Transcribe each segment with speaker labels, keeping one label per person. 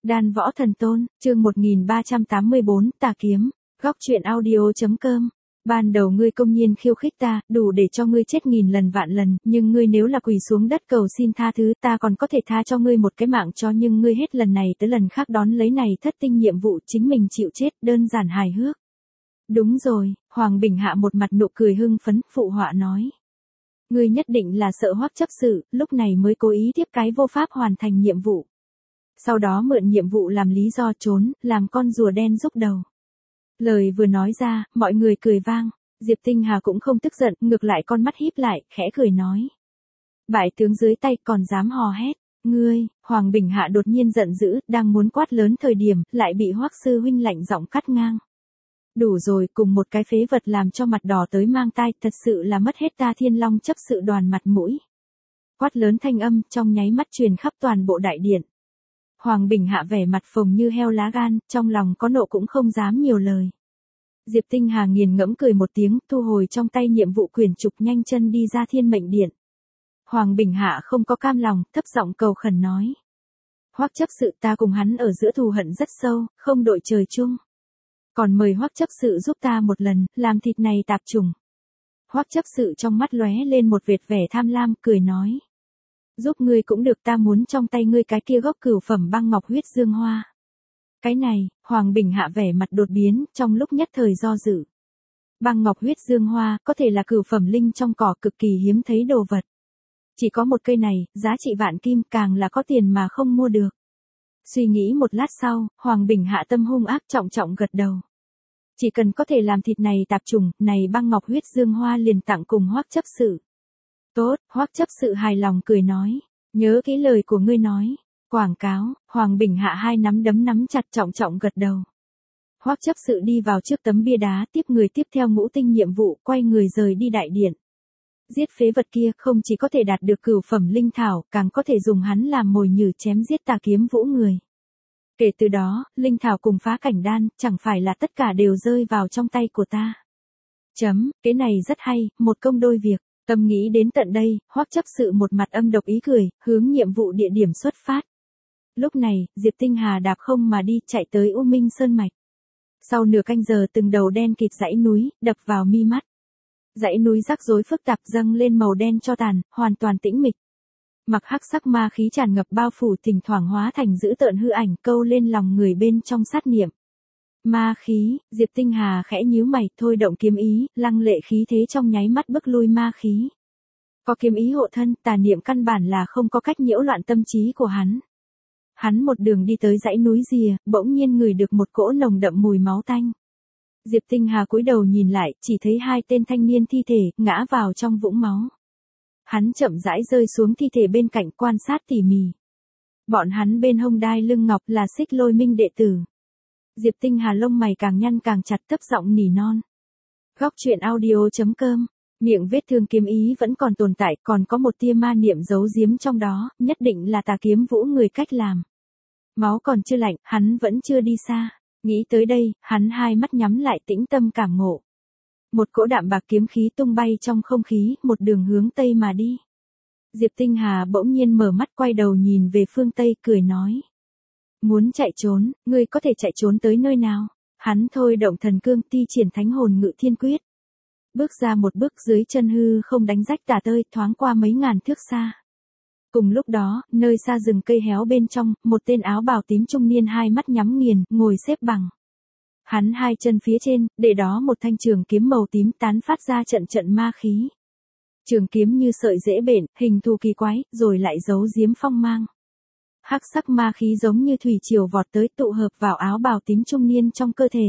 Speaker 1: Đan võ thần tôn, chương 1384, tà kiếm, góc truyện audio.com. Ban đầu ngươi công nhiên khiêu khích ta, đủ để cho ngươi chết nghìn lần vạn lần, nhưng ngươi nếu là quỳ xuống đất cầu xin tha thứ, ta còn có thể tha cho ngươi một cái mạng cho, nhưng ngươi hết lần này tới lần khác đón lấy này thất tinh nhiệm vụ chính mình chịu chết, đơn giản hài hước. Đúng rồi, Hoàng Bình Hạ một mặt nụ cười hưng phấn, phụ họa nói. Ngươi nhất định là sợ Hoắc chấp sự, lúc này mới cố ý tiếp cái vô pháp hoàn thành nhiệm vụ. Sau đó mượn nhiệm vụ làm lý do trốn, làm con rùa đen rúc đầu. Lời vừa nói ra, mọi người cười vang, Diệp Tinh Hà cũng không tức giận, ngược lại con mắt híp lại, khẽ cười nói. Bại tướng dưới tay còn dám hò hét, ngươi, Hoàng Bình Hạ đột nhiên giận dữ, đang muốn quát lớn thời điểm, lại bị Hoắc sư huynh lạnh giọng cắt ngang. Đủ rồi, cùng một cái phế vật làm cho mặt đỏ tới mang tai, thật sự là mất hết ta Thiên Long chấp sự đoàn mặt mũi. Quát lớn thanh âm, trong nháy mắt truyền khắp toàn bộ đại điện. Hoàng Bình Hạ vẻ mặt phồng như heo lá gan, trong lòng có nộ cũng không dám nhiều lời. Diệp Tinh Hà nghiền ngẫm cười một tiếng, thu hồi trong tay nhiệm vụ quyển trục, nhanh chân đi ra Thiên Mệnh Điện. Hoàng Bình Hạ không có cam lòng, thấp giọng cầu khẩn nói. Hoắc chấp sự, ta cùng hắn ở giữa thù hận rất sâu, không đội trời chung. Còn mời Hoắc chấp sự giúp ta một lần, làm thịt này tạp chủng. Hoắc chấp sự trong mắt lóe lên một vệt vẻ tham lam, cười nói. Giúp ngươi cũng được, ta muốn trong tay ngươi cái kia gốc cửu phẩm băng ngọc huyết dương hoa. Cái này, Hoàng Bình Hạ vẻ mặt đột biến, trong lúc nhất thời do dự. Băng ngọc huyết dương hoa, có thể là cửu phẩm linh trong cỏ, cực kỳ hiếm thấy đồ vật. Chỉ có một cây này, giá trị vạn kim, càng là có tiền mà không mua được. Suy nghĩ một lát sau, Hoàng Bình Hạ tâm hung ác trọng trọng gật đầu. Chỉ cần có thể làm thịt này tạp trùng, này băng ngọc huyết dương hoa liền tặng cùng Hoắc chấp sự. Tốt, Hoắc chấp sự hài lòng cười nói, nhớ kỹ lời của ngươi nói. Quảng cáo, Hoàng Bình Hạ hai nắm đấm nắm chặt trọng trọng gật đầu. Hoắc chấp sự đi vào trước tấm bia đá, tiếp người tiếp theo ngũ tinh nhiệm vụ, quay người rời đi đại điện. Giết phế vật kia không chỉ có thể đạt được cửu phẩm linh thảo, càng có thể dùng hắn làm mồi nhử chém giết tà kiếm vũ người. Kể từ đó, linh thảo cùng phá cảnh đan, chẳng phải là tất cả đều rơi vào trong tay của ta. Cái này rất hay, một công đôi việc. Tâm nghĩ đến tận đây, Hoắc chấp sự một mặt âm độc ý cười, hướng nhiệm vụ địa điểm xuất phát. Lúc này, Diệp Tinh Hà đạp không mà đi, chạy tới U Minh Sơn Mạch. Sau nửa canh giờ từng đầu đen kịt dãy núi, đập vào mi mắt. Dãy núi rắc rối phức tạp dâng lên màu đen cho tàn, hoàn toàn tĩnh mịch. Mặc hắc sắc ma khí tràn ngập bao phủ, thỉnh thoảng hóa thành dữ tợn hư ảnh, câu lên lòng người bên trong sát niệm. Ma khí, Diệp Tinh Hà khẽ nhíu mày, thôi động kiếm ý, lăng lệ khí thế trong nháy mắt bức lui ma khí. Có kiếm ý hộ thân, tà niệm căn bản là không có cách nhiễu loạn tâm trí của hắn. Hắn một đường đi tới dãy núi rìa, bỗng nhiên ngửi được một cỗ nồng đậm mùi máu tanh. Diệp Tinh Hà cúi đầu nhìn lại, chỉ thấy hai tên thanh niên thi thể, ngã vào trong vũng máu. Hắn chậm rãi rơi xuống thi thể bên cạnh, quan sát tỉ mỉ. Bọn hắn bên hông đai lưng ngọc là Xích Lôi Minh đệ tử. Diệp Tinh Hà lông mày càng nhăn càng chặt, thấp giọng nỉ non. Góc truyện audio.com, miệng vết thương kiếm ý vẫn còn tồn tại, còn có một tia ma niệm giấu giếm trong đó, nhất định là tà kiếm vũ người cách làm. Máu còn chưa lạnh, hắn vẫn chưa đi xa. Nghĩ tới đây, hắn hai mắt nhắm lại, tĩnh tâm cảm ngộ. Một cỗ đạm bạc kiếm khí tung bay trong không khí, một đường hướng tây mà đi. Diệp Tinh Hà bỗng nhiên mở mắt, quay đầu nhìn về phương tây, cười nói. Muốn chạy trốn, ngươi có thể chạy trốn tới nơi nào? Hắn thôi động thần cương, thi triển thánh hồn ngự thiên quyết. Bước ra một bước, dưới chân hư không đánh rách tả tơi, thoáng qua mấy ngàn thước xa. Cùng lúc đó, nơi xa rừng cây héo bên trong, một tên áo bào tím trung niên hai mắt nhắm nghiền, ngồi xếp bằng. Hắn hai chân phía trên, để đó một thanh trường kiếm màu tím tán phát ra trận trận ma khí. Trường kiếm như sợi dễ bện, hình thù kỳ quái, rồi lại giấu giếm phong mang. Hắc sắc ma khí giống như thủy triều vọt tới, tụ hợp vào áo bào tím trung niên trong cơ thể.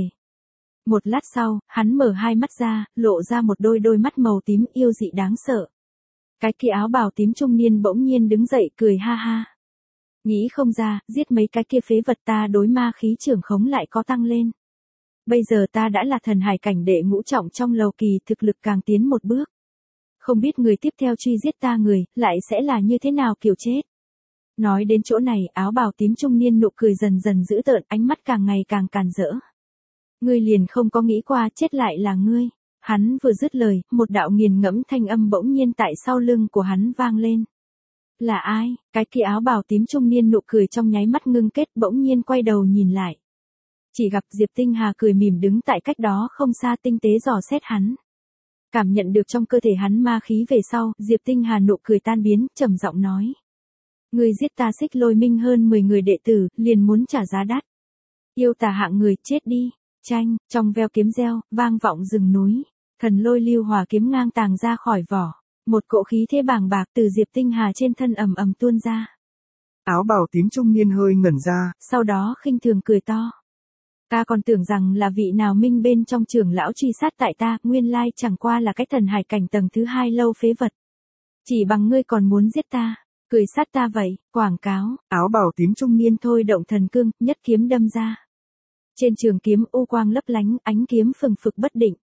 Speaker 1: Một lát sau, hắn mở hai mắt ra, lộ ra một đôi mắt màu tím yêu dị đáng sợ. Cái kia áo bào tím trung niên bỗng nhiên đứng dậy, cười ha ha. Nghĩ không ra, giết mấy cái kia phế vật, ta đối ma khí trưởng khống lại có tăng lên. Bây giờ ta đã là thần hải cảnh đệ ngũ trọng trong lầu kỳ, thực lực càng tiến một bước. Không biết người tiếp theo truy giết ta người, lại sẽ là như thế nào kiểu chết. Nói đến chỗ này, áo bào tím trung niên nụ cười dần dần dữ tợn, ánh mắt càng ngày càng càn rỡ. Ngươi liền không có nghĩ qua chết lại là ngươi. Hắn vừa dứt lời, một đạo nghiền ngẫm thanh âm bỗng nhiên tại sau lưng của hắn vang lên. Là ai? Cái kia áo bào tím trung niên nụ cười trong nháy mắt ngưng kết, bỗng nhiên quay đầu nhìn lại. Chỉ gặp Diệp Tinh Hà cười mỉm đứng tại cách đó không xa, tinh tế dò xét hắn. Cảm nhận được trong cơ thể hắn ma khí về sau, Diệp Tinh Hà nụ cười tan biến, trầm giọng nói. Ngươi giết ta Xích Lôi Minh hơn 10 người đệ tử, liền muốn trả giá đắt. Yêu tà hạng người, chết đi. Chanh, trong veo kiếm reo, vang vọng rừng núi. Thần lôi lưu hòa kiếm ngang tàng ra khỏi vỏ. Một cỗ khí thế bàng bạc từ Diệp Tinh Hà trên thân ầm ầm tuôn ra.
Speaker 2: Áo bào tím trung niên hơi ngẩn ra.
Speaker 1: Sau đó khinh thường cười to. Ta còn tưởng rằng là vị nào minh bên trong trưởng lão truy sát tại ta, nguyên lai chẳng qua là cái thần hải cảnh tầng thứ 2 lâu phế vật. Chỉ bằng ngươi còn muốn giết ta, cười sát ta vậy, quảng cáo.
Speaker 2: Áo bào tím trung niên
Speaker 1: thôi động thần cương, nhất kiếm đâm ra. Trên trường kiếm u quang lấp lánh, ánh kiếm phừng phực bất định.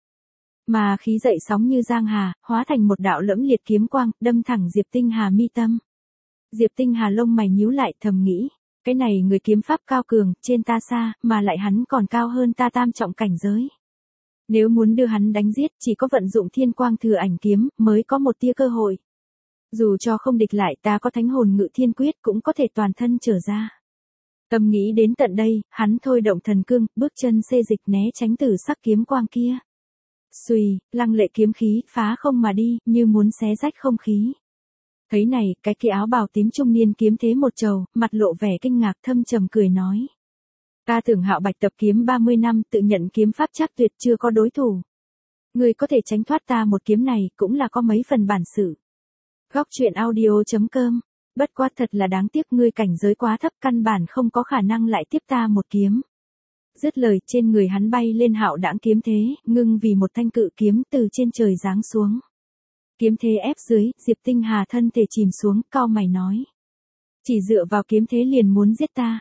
Speaker 1: Mà khí dậy sóng như giang hà, hóa thành một đạo lẫm liệt kiếm quang, đâm thẳng Diệp Tinh Hà mi tâm. Diệp Tinh Hà lông mày nhíu lại, thầm nghĩ. Cái này người kiếm pháp cao cường, trên ta xa, mà lại hắn còn cao hơn ta tam trọng cảnh giới. Nếu muốn đưa hắn đánh giết, chỉ có vận dụng thiên quang thừa ảnh kiếm, mới có một tia cơ hội. Dù cho không địch lại, ta có thánh hồn ngự thiên quyết cũng có thể toàn thân trở ra. Tâm nghĩ đến tận đây, hắn thôi động thần cương, bước chân xê dịch né tránh từ sắc kiếm quang kia. Xùy, lăng lệ kiếm khí, phá không mà đi, như muốn xé rách không khí. Thấy này, cái kia áo bào tím trung niên kiếm thế một trầu, mặt lộ vẻ kinh ngạc, thâm trầm cười nói. Ta tưởng Hạo Bạch tập kiếm 30 năm, tự nhận kiếm pháp chắc tuyệt, chưa có đối thủ. Ngươi có thể tránh thoát ta một kiếm này, cũng là có mấy phần bản sự. Góc truyện audio.com. Bất quá thật là đáng tiếc, ngươi cảnh giới quá thấp, căn bản không có khả năng lại tiếp ta một kiếm. Dứt lời, trên người hắn bay lên hạo đãng kiếm thế, ngưng vì một thanh cự kiếm từ trên trời giáng xuống. Kiếm thế ép dưới, Diệp Tinh Hà thân thể chìm xuống, cau mày nói. Chỉ dựa vào kiếm thế liền muốn giết ta.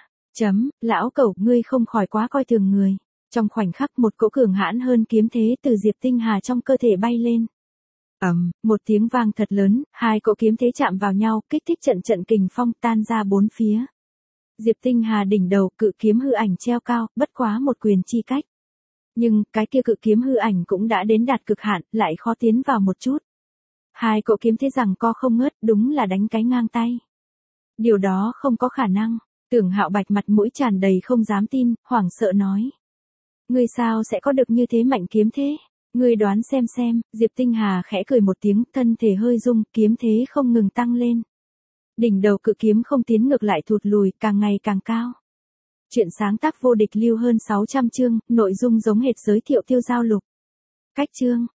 Speaker 1: Lão cẩu, ngươi không khỏi quá coi thường người. Trong khoảnh khắc một cỗ cường hãn hơn kiếm thế từ Diệp Tinh Hà trong cơ thể bay lên. Một tiếng vang thật lớn, hai cỗ kiếm thế chạm vào nhau, kích thích trận trận kình phong tan ra bốn phía. Diệp Tinh Hà đỉnh đầu, cự kiếm hư ảnh treo cao, bất quá một quyền chi cách. Nhưng, cái kia cự kiếm hư ảnh cũng đã đến đạt cực hạn, lại khó tiến vào một chút. Hai cỗ kiếm thế rằng co không ngớt, đúng là đánh cái ngang tay. Điều đó không có khả năng. Tưởng Hạo Bạch mặt mũi tràn đầy không dám tin, hoảng sợ nói. Ngươi sao sẽ có được như thế mạnh kiếm thế? Ngươi đoán xem, Diệp Tinh Hà khẽ cười một tiếng, thân thể hơi rung, kiếm thế không ngừng tăng lên. Đỉnh đầu cự kiếm không tiến ngược lại thụt lùi, càng ngày càng cao. Chuyện sáng tác vô địch lưu hơn 600 chương, nội dung giống hệt giới thiệu tiêu giao lục. Cách chương.